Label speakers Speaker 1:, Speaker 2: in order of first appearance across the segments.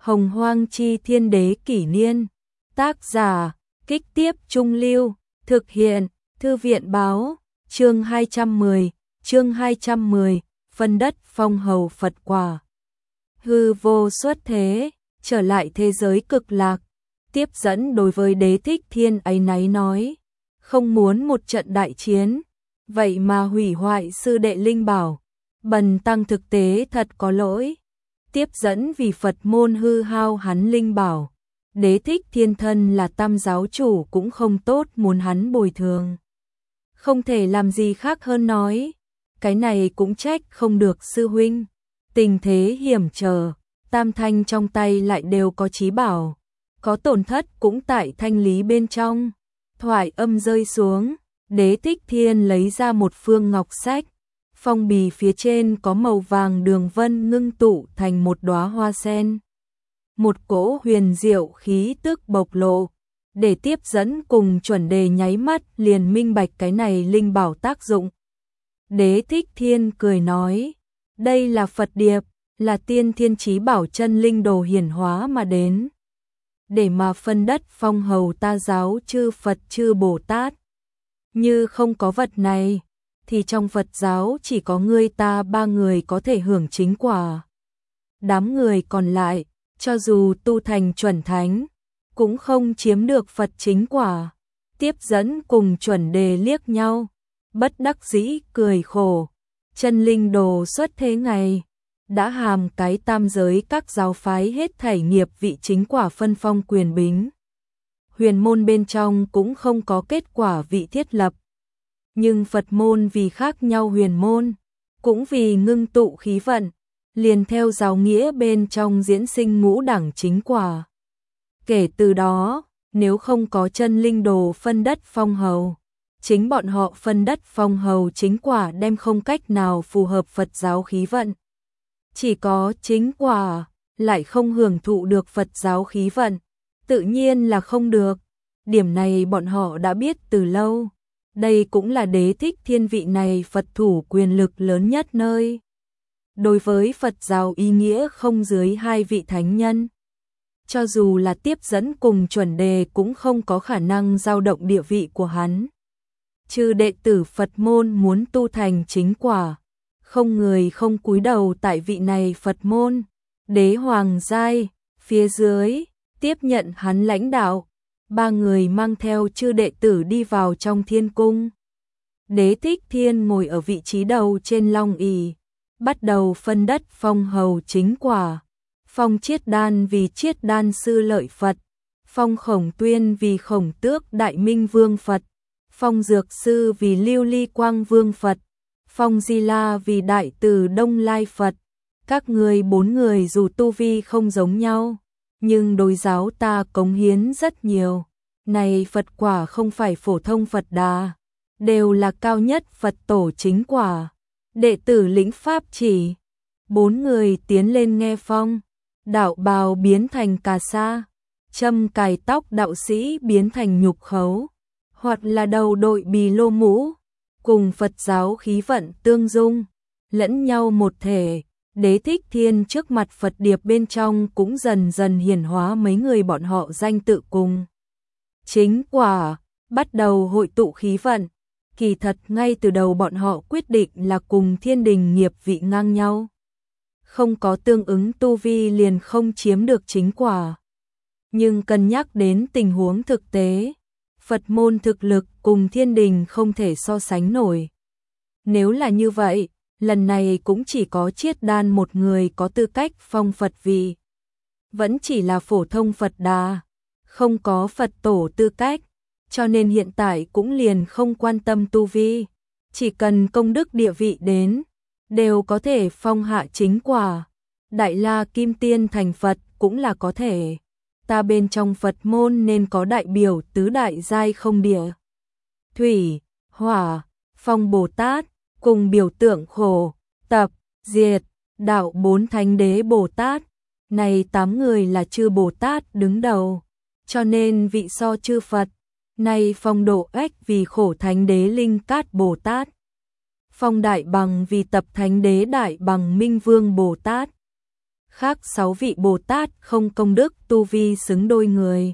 Speaker 1: Hồng Hoang Chi Thiên Đế Kỷ Niên. Tác giả, Kích Tiếp Trung Lưu. Thực hiện, Thư viện báo. Chương 210, phân đất phong hầu Phật quả. Hư vô xuất thế, trở lại thế giới cực lạc. Tiếp dẫn đối với Đế Thích Thiên áy náy nói, không muốn một trận đại chiến, vậy mà hủy hoại sư đệ linh bảo. Bần tăng thực tế thật có lỗi. Tiếp dẫn vì Phật môn hư hao hắn linh bảo. Đế Thích Thiên thân là tam giáo chủ cũng không tốt, muốn hắn bồi thường. Không thể làm gì khác hơn nói, cái này cũng trách không được sư huynh. Tình thế hiểm trở, tam thanh trong tay lại đều có chí bảo, có tổn thất cũng tại thanh lý bên trong. Thoại âm rơi xuống, Đế Thích Thiên lấy ra một phương ngọc sách, phong bì phía trên có màu vàng đường vân ngưng tụ thành một đóa hoa sen. Một cỗ huyền diệu khí tức bộc lộ, để Tiếp dẫn cùng Chuẩn Đề nháy mắt liền minh bạch cái này linh bảo tác dụng. Đế Thích Thiên cười nói, đây là Phật điệp, là tiên thiên chí bảo chân linh đồ hiển hóa mà đến, để mà phân đất phong hầu ta giáo chư Phật chư Bồ Tát. Như không có vật này, thì trong Phật giáo chỉ có ngươi ta ba người có thể hưởng chính quả. Đám người còn lại, cho dù tu thành chuẩn thánh, cũng không chiếm được Phật chính quả. Tiếp dẫn cùng Chuẩn Đề liếc nhau, bất đắc dĩ cười khổ. Chân linh đồ xuất thế ngày, đã hàm cái tam giới các giáo phái hết thảy nghiệp vị chính quả phân phong quyền bính. Huyền môn bên trong cũng không có kết quả vị thiết lập. Nhưng Phật môn vì khác nhau huyền môn, cũng vì ngưng tụ khí vận, liền theo giáo nghĩa bên trong diễn sinh ngũ đẳng chính quả. Kể từ đó, nếu không có chân linh đồ phân đất phong hầu, chính bọn họ phân đất phong hầu chính quả đem không cách nào phù hợp Phật giáo khí vận. Chỉ có chính quả, lại không hưởng thụ được Phật giáo khí vận, tự nhiên là không được. Điểm này bọn họ đã biết từ lâu. Đây cũng là Đế Thích Thiên vị này Phật thủ quyền lực lớn nhất nơi. Đối với Phật giáo ý nghĩa không dưới hai vị thánh nhân. Cho dù là Tiếp dẫn cùng Chuẩn Đề cũng không có khả năng dao động địa vị của hắn. Trừ đệ tử Phật môn muốn tu thành chính quả, không người không cúi đầu tại vị này Phật môn. Đế Hoàng giai, phía dưới, tiếp nhận hắn lãnh đạo. Ba người mang theo chư đệ tử đi vào trong thiên cung. Đế Thích Thiên ngồi ở vị trí đầu trên long ỷ, bắt đầu phân đất phong hầu chính quả. Phong Chiết Đan vì Chiết Đan sư lợi Phật, phong Khổng Tuyên vì Khổng Tước Đại Minh Vương Phật, phong Dược Sư vì Lưu Ly Quang Vương Phật, phong Di La vì Đại Từ Đông Lai Phật. Các người bốn người dù tu vi không giống nhau, nhưng đối giáo ta cống hiến rất nhiều. Này Phật quả không phải phổ thông Phật đà, đều là cao nhất Phật tổ chính quả. Đệ tử lĩnh pháp chỉ. Bốn người tiến lên nghe phong. Đạo bào biến thành cà sa, châm cài tóc đạo sĩ biến thành nhục khấu, hoặc là đầu đội bì lô mũ, cùng Phật giáo khí vận tương dung, lẫn nhau một thể. Đế Thích Thiên trước mặt Phật điệp bên trong cũng dần dần hiển hóa mấy người bọn họ danh tự cùng chính quả, bắt đầu hội tụ khí vận. Kỳ thật ngay từ đầu bọn họ quyết định là cùng thiên đình nghiệp vị ngang nhau. Không có tương ứng tu vi liền không chiếm được chính quả. Nhưng cân nhắc đến tình huống thực tế, Phật môn thực lực cùng thiên đình không thể so sánh nổi. Nếu là như vậy, lần này cũng chỉ có Chiết Đan một người có tư cách phong Phật vị. Vẫn chỉ là phổ thông Phật đà, không có Phật tổ tư cách, cho nên hiện tại cũng liền không quan tâm tu vi. Chỉ cần công đức địa vị đến, đều có thể phong hạ chính quả. Đại La Kim Tiên thành Phật cũng là có thể. Ta bên trong Phật môn nên có đại biểu tứ đại giai không địa, thủy, hỏa, phong Bồ Tát, cùng biểu tượng khổ, tập, diệt, đạo bốn thánh đế Bồ Tát. Này 8 người là chư Bồ Tát đứng đầu, cho nên vị so chư Phật. Này phong Độ Ếch vì khổ thánh đế Linh Cát Bồ Tát, phong Đại Bằng vì tập thánh đế Đại Bằng Minh Vương Bồ Tát, khác 6 vị Bồ Tát không công đức tu vi xứng đôi người.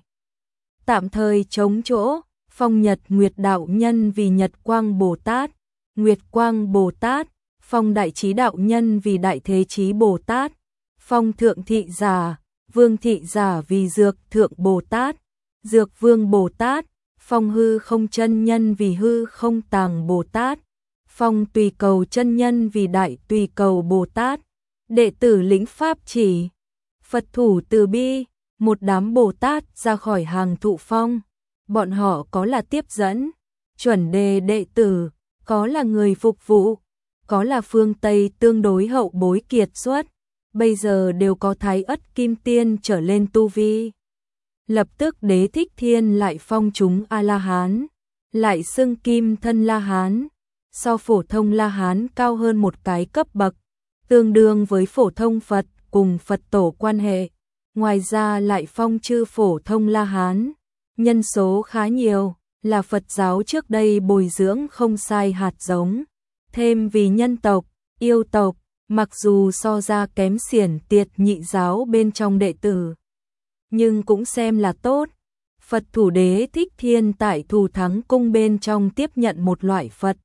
Speaker 1: Tạm thời chống chỗ, phong Nhật Nguyệt đạo nhân vì Nhật Quang Bồ Tát, Nguyệt Quang Bồ Tát, phong Đại Trí đạo nhân vì Đại Thế Chí Bồ Tát, phong Thượng Thị Giả, Vương Thị Giả vì Dược Thượng Bồ Tát, Dược Vương Bồ Tát, phong Hư Không chân nhân vì Hư Không Tàng Bồ Tát, phong Tùy Cầu chân nhân vì Đại Tùy Cầu Bồ Tát. Đệ tử lĩnh pháp chỉ, Phật thủ từ bi, một đám Bồ Tát ra khỏi hàng thụ phong. Bọn họ có là tiếp dẫn, chuẩn đề đệ tử, có là người phục vụ, có là phương Tây tương đối hậu bối kiệt xuất, bây giờ đều có Thái Ất Kim Tiên trở lên tu vi. Lập tức Đế Thích Thiên lại phong chúng A-la-hán, lại xưng Kim Thân La-hán, so phổ thông La-hán cao hơn một cái cấp bậc, tương đương với phổ thông Phật cùng Phật tổ quan hệ. Ngoài ra lại phong chư phổ thông La-hán, nhân số khá nhiều, là Phật giáo trước đây bồi dưỡng không sai hạt giống. Thêm vì nhân tộc, yêu tộc, mặc dù so ra kém xiển tiệt nhị giáo bên trong đệ tử, nhưng cũng xem là tốt. Phật thủ Đế Thích Thiên tại Thù Thắng Cung bên trong tiếp nhận một loại Phật,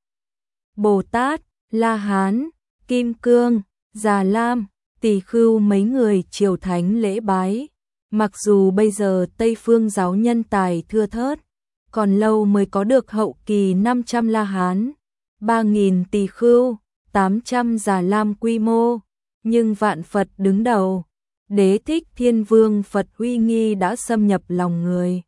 Speaker 1: Bồ Tát, La-hán, Kim Cương, Già Lam, Tỳ Khưu mấy người triều thánh lễ bái. Mặc dù bây giờ Tây Phương giáo nhân tài thưa thớt, còn lâu mới có được hậu kỳ 500 La-hán, 3.000 Tỳ Khưu, 800 Già Lam quy mô, nhưng vạn Phật đứng đầu, Đế Thích Thiên Vương Phật uy nghi đã xâm nhập lòng người.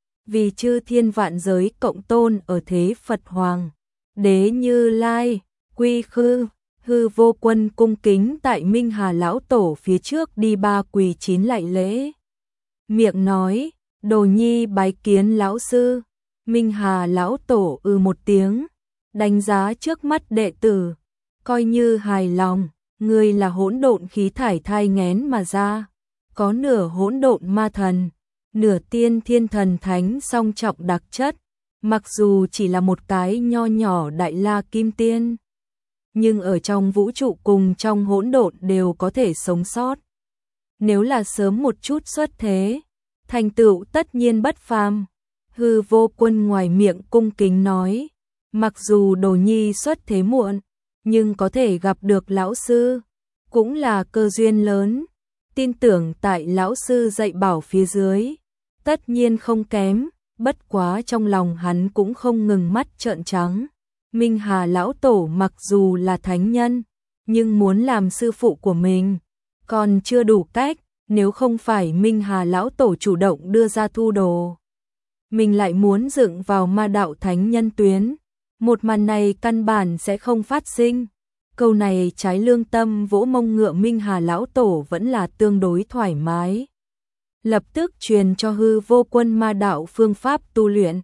Speaker 1: Vì chư thiên vạn giới cộng tôn ở thế Phật Hoàng, Đế Như Lai, Quy Khư, Hư Vô Quân cung kính tại Minh Hà Lão Tổ phía trước đi 3 quỳ 9 lạy lễ. Miệng nói, Đồ Nhi bái kiến lão sư. Minh Hà Lão Tổ một tiếng, đánh giá trước mắt đệ tử, coi như hài lòng, ngươi là hỗn độn khí thải thai nghén mà ra, có nửa hỗn độn ma thần, nửa tiên thiên thần thánh song trọng đặc chất, mặc dù chỉ là một cái nho nhỏ Đại La Kim Tiên, nhưng ở trong vũ trụ cùng trong hỗn độn đều có thể sống sót. Nếu là sớm một chút xuất thế, thành tựu tất nhiên bất phàm. Hư Vô Quân ngoài miệng cung kính nói, mặc dù Đồ Nhi xuất thế muộn, nhưng có thể gặp được lão sư, cũng là cơ duyên lớn, tin tưởng tại lão sư dạy bảo phía dưới, tất nhiên không kém, bất quá trong lòng hắn cũng không ngừng mắt trợn trắng. Minh Hà Lão Tổ mặc dù là thánh nhân, nhưng muốn làm sư phụ của mình, còn chưa đủ cách, nếu không phải Minh Hà Lão Tổ chủ động đưa ra thu đồ, mình lại muốn dựng vào ma đạo thánh nhân tuyến, một màn này căn bản sẽ không phát sinh. Câu này trái lương tâm vỗ mông ngựa Minh Hà Lão Tổ vẫn là tương đối thoải mái. Lập tức truyền cho Hư Vô Quân ma đạo phương pháp tu luyện.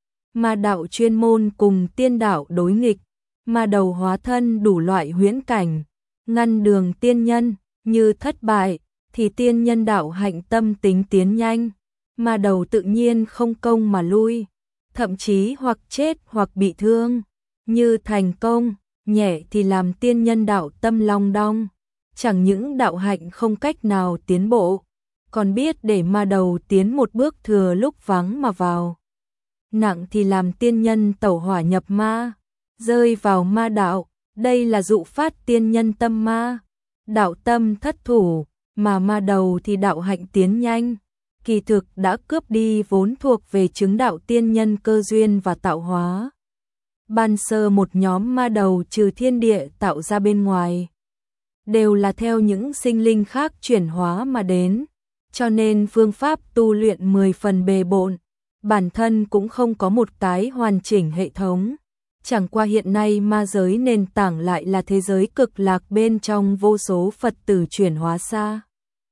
Speaker 1: Ma đạo chuyên môn cùng tiên đạo đối nghịch, ma đầu hóa thân đủ loại huyễn cảnh, ngăn đường tiên nhân, như thất bại, thì tiên nhân đạo hạnh tâm tính tiến nhanh, ma đầu tự nhiên không công mà lui, thậm chí hoặc chết hoặc bị thương, như thành công, nhẹ thì làm tiên nhân đạo tâm long đong, chẳng những đạo hạnh không cách nào tiến bộ, còn biết để ma đầu tiến một bước thừa lúc vắng mà vào. Nặng thì làm tiên nhân tẩu hỏa nhập ma, rơi vào ma đạo, đây là dụ phát tiên nhân tâm ma, đạo tâm thất thủ, mà ma đầu thì đạo hạnh tiến nhanh, kỳ thực đã cướp đi vốn thuộc về chứng đạo tiên nhân cơ duyên và tạo hóa. Ban sơ một nhóm ma đầu trừ thiên địa tạo ra bên ngoài, đều là theo những sinh linh khác chuyển hóa mà đến, cho nên phương pháp tu luyện 10 phần bề bộn, bản thân cũng không có một cái hoàn chỉnh hệ thống. Chẳng qua hiện nay ma giới nền tảng lại là thế giới cực lạc bên trong vô số Phật tử chuyển hóa xa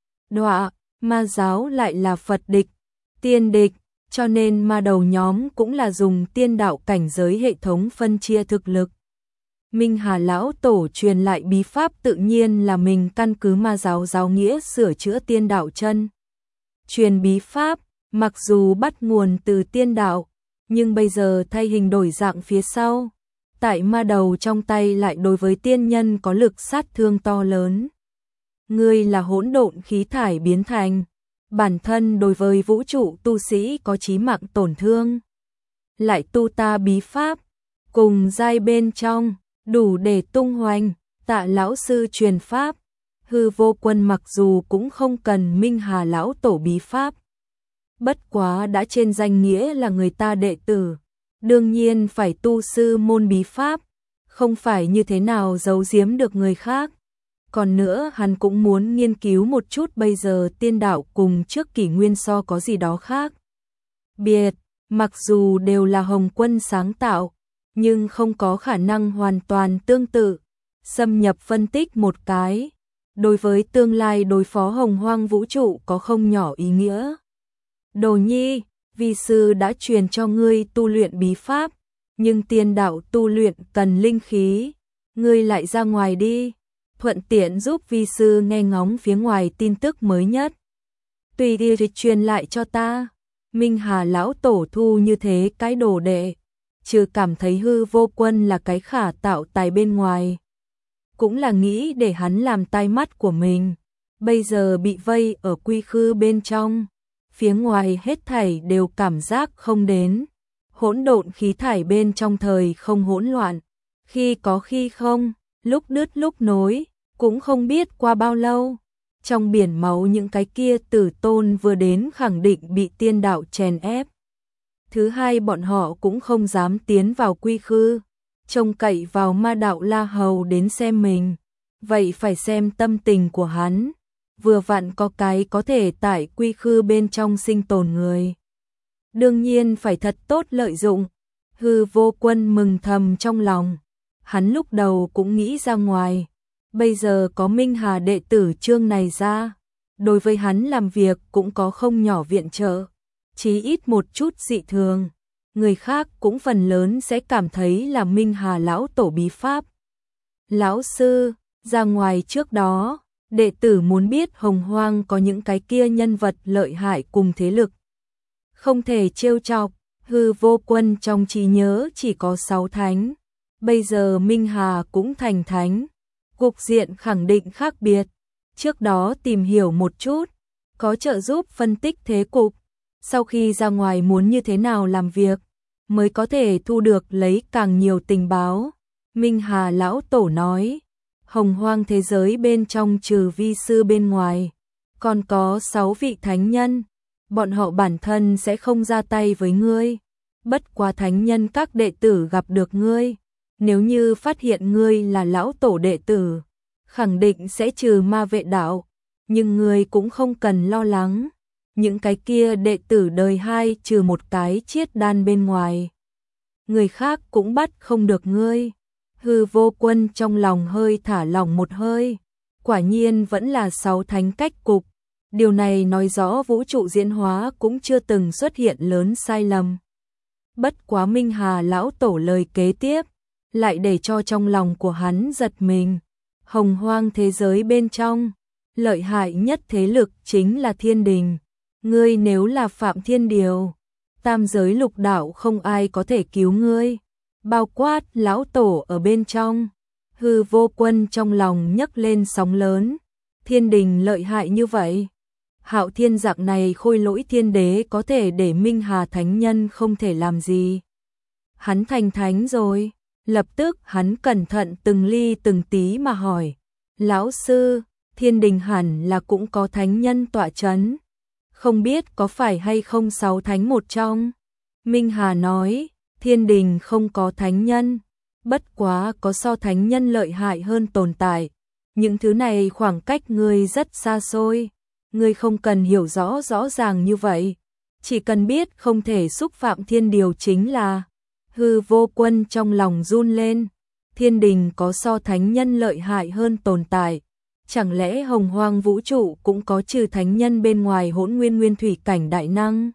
Speaker 1: đọa, ma giáo lại là Phật địch, tiên địch, cho nên ma đầu nhóm cũng là dùng tiên đạo cảnh giới hệ thống phân chia thực lực. Minh Hà Lão Tổ truyền lại bí pháp tự nhiên là mình căn cứ ma giáo giáo nghĩa sửa chữa tiên đạo chân. Truyền bí pháp, mặc dù bắt nguồn từ tiên đạo, nhưng bây giờ thay hình đổi dạng phía sau, tại ma đầu trong tay lại đối với tiên nhân có lực sát thương to lớn. ngươi là hỗn độn khí thải biến thành, bản thân đối với vũ trụ tu sĩ có chí mạng tổn thương. Lại tu ta bí pháp, cùng giai bên trong, đủ để tung hoành, Tạ lão sư truyền pháp. Hư Vô Quân mặc dù cũng không cần Minh Hà lão tổ bí pháp, bất quá đã trên danh nghĩa là người ta đệ tử, đương nhiên phải tu sư môn bí pháp, không phải như thế nào giấu giếm được người khác. Còn nữa hắn cũng muốn nghiên cứu một chút bây giờ tiên đạo cùng trước kỷ nguyên so có gì đó khác biệt, mặc dù đều là Hồng Quân sáng tạo, nhưng không có khả năng hoàn toàn tương tự. Xâm nhập phân tích một cái, đối với tương lai đối phó hồng hoang vũ trụ có không nhỏ ý nghĩa. Đồ nhi, vi sư đã truyền cho ngươi tu luyện bí pháp, nhưng tiên đạo tu luyện cần linh khí, ngươi lại ra ngoài đi, thuận tiện giúp vi sư nghe ngóng phía ngoài tin tức mới nhất. Tùy đi truyền lại cho ta. Minh Hà lão tổ thu như thế cái đồ đệ, trừ cảm thấy Hư Vô Quân là cái khả tạo tài bên ngoài, cũng là nghĩ để hắn làm tai mắt của mình. Bây giờ bị vây ở quy khư bên trong, phía ngoài hết thảy đều cảm giác không đến. Hỗn độn khí thải bên trong thời không hỗn loạn, khi có khi không, lúc đứt lúc nối, cũng không biết qua bao lâu. Trong biển máu những cái kia tử tôn vừa đến khẳng định bị tiên đạo chèn ép. Thứ hai bọn họ cũng không dám tiến vào quy khư, trông cậy vào ma đạo La Hầu đến xem mình. Vậy phải xem tâm tình của hắn, vừa vặn có cái có thể tại quy khư bên trong sinh tồn người. Đương nhiên phải thật tốt lợi dụng. Hư Vô Quân mừng thầm trong lòng, hắn lúc đầu cũng nghĩ ra ngoài. Bây giờ có Minh Hà đệ tử chương này ra, đối với hắn làm việc cũng có không nhỏ viện trợ, chí ít một chút dị thường, người khác cũng phần lớn sẽ cảm thấy là Minh Hà lão tổ bí pháp. Lão sư, ra ngoài trước đó, đệ tử muốn biết hồng hoang có những cái kia nhân vật lợi hại cùng thế lực, không thể trêu chọc. Hư Vô Quân trong trí nhớ chỉ có 6 thánh, bây giờ Minh Hà cũng thành thánh, cục diện khẳng định khác biệt. Trước đó tìm hiểu một chút, có trợ giúp phân tích thế cục, sau khi ra ngoài muốn như thế nào làm việc, mới có thể thu được lấy càng nhiều tình báo. Minh Hà lão tổ nói, hồng hoang thế giới bên trong trừ vi sư bên ngoài, còn có 6 vị thánh nhân, bọn họ bản thân sẽ không ra tay với ngươi, bất quá thánh nhân các đệ tử gặp được ngươi, nếu như phát hiện ngươi là lão tổ đệ tử, khẳng định sẽ trừ ma vệ đạo, nhưng ngươi cũng không cần lo lắng, những cái kia đệ tử đời 2 trừ một cái chiết đan bên ngoài, người khác cũng bắt không được ngươi. Hư Vô Quân trong lòng hơi thả lỏng một hơi, quả nhiên vẫn là 6 thánh cách cục, điều này nói rõ vũ trụ diễn hóa cũng chưa từng xuất hiện lớn sai lầm. Bất quá Minh Hà lão tổ lời kế tiếp, lại để cho trong lòng của hắn giật mình. Hồng hoang thế giới bên trong, lợi hại nhất thế lực chính là thiên đình. Ngươi nếu là Phạm Thiên Điều, tam giới lục đạo không ai có thể cứu ngươi, bao quát lão tổ ở bên trong. Hư Vô Quân trong lòng nhấc lên sóng lớn, thiên đình lợi hại như vậy, Hạo Thiên dạng này khôi lỗi thiên đế có thể để Minh Hà thánh nhân không thể làm gì. Hắn thành thánh rồi. Lập tức hắn cẩn thận từng ly từng tí mà hỏi, lão sư, thiên đình hẳn là cũng có thánh nhân tọa chấn, không biết có phải hay không 6 thánh một trong. Minh Hà nói, thiên đình không có thánh nhân, bất quá có so thánh nhân lợi hại hơn tồn tại, những thứ này khoảng cách ngươi rất xa xôi, ngươi không cần hiểu rõ ràng như vậy, chỉ cần biết không thể xúc phạm thiên điều chính là. Hư Vô Quân trong lòng run lên, thiên đình có so thánh nhân lợi hại hơn tồn tại, chẳng lẽ hồng hoang vũ trụ cũng có trừ thánh nhân bên ngoài hỗn nguyên nguyên thủy cảnh đại năng?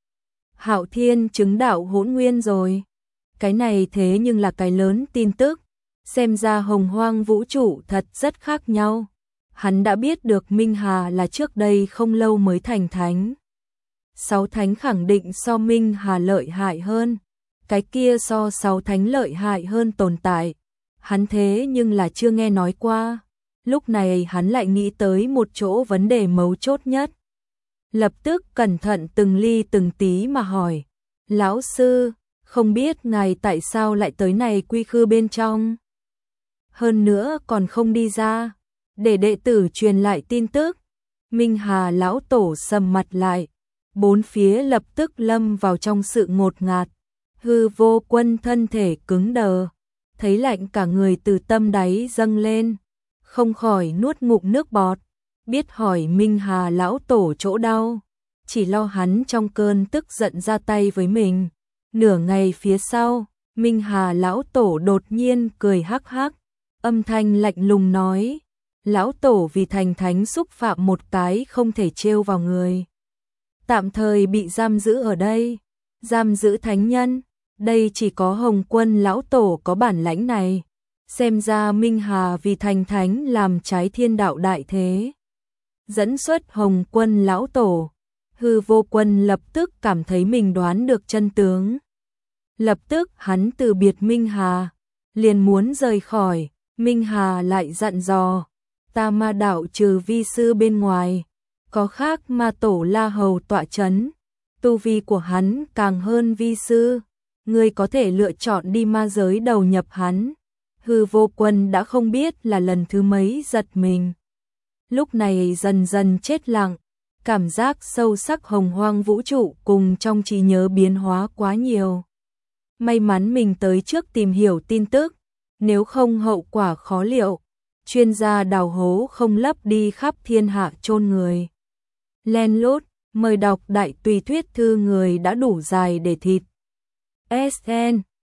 Speaker 1: Hạo Thiên chứng đạo hỗn nguyên rồi, cái này thế nhưng là cái lớn tin tức, xem ra hồng hoang vũ trụ thật rất khác nhau. Hắn đã biết được Minh Hà là trước đây không lâu mới thành thánh, 6 thánh khẳng định so Minh Hà lợi hại hơn. Cái kia so 6 thánh lợi hại hơn tồn tại, hắn thế nhưng là chưa nghe nói qua. Lúc này hắn lại nghĩ tới một chỗ vấn đề mấu chốt nhất. Lập tức cẩn thận từng ly từng tí mà hỏi, lão sư, không biết ngài tại sao lại tới này quy khư bên trong? Hơn nữa còn không đi ra, để đệ tử truyền lại tin tức. Minh Hà lão tổ sầm mặt lại, bốn phía lập tức lâm vào trong sự ngột ngạt. Hư Vô Quân thân thể cứng đờ, thấy lạnh cả người từ tâm đáy dâng lên, không khỏi nuốt ngụm nước bọt, biết hỏi Minh Hà lão tổ chỗ đau, chỉ lo hắn trong cơn tức giận ra tay với mình. Nửa ngày phía sau, Minh Hà lão tổ đột nhiên cười hắc hắc, âm thanh lạnh lùng nói, lão tổ vì thành thánh xúc phạm một cái không thể trêu vào người, tạm thời bị giam giữ ở đây. Giam giữ thánh nhân, đây chỉ có Hồng Quân lão tổ có bản lãnh này. Xem ra Minh Hà vì thành thánh làm trái thiên đạo đại thế. Dẫn xuất Hồng Quân lão tổ, Hư Vô Quân lập tức cảm thấy mình đoán được chân tướng. Lập tức hắn từ biệt Minh Hà, liền muốn rời khỏi. Minh Hà lại dặn dò, ta ma đạo trừ vi sư bên ngoài, có khác ma tổ La Hầu tọa chấn, tu vi của hắn càng hơn vi sư, ngươi có thể lựa chọn đi ma giới đầu nhập hắn. Hư Vô Quân đã không biết là lần thứ mấy giật mình. Lúc này dần dần chết lặng, cảm giác sâu sắc hồng hoang vũ trụ cùng trong trí nhớ biến hóa quá nhiều. May mắn mình tới trước tìm hiểu tin tức, nếu không hậu quả khó liệu. Chuyên gia đào hố không lấp đi khắp thiên hạ chôn người. Len lút, mời đọc đại tùy thuyết thư người đã đủ dài để thịt. SN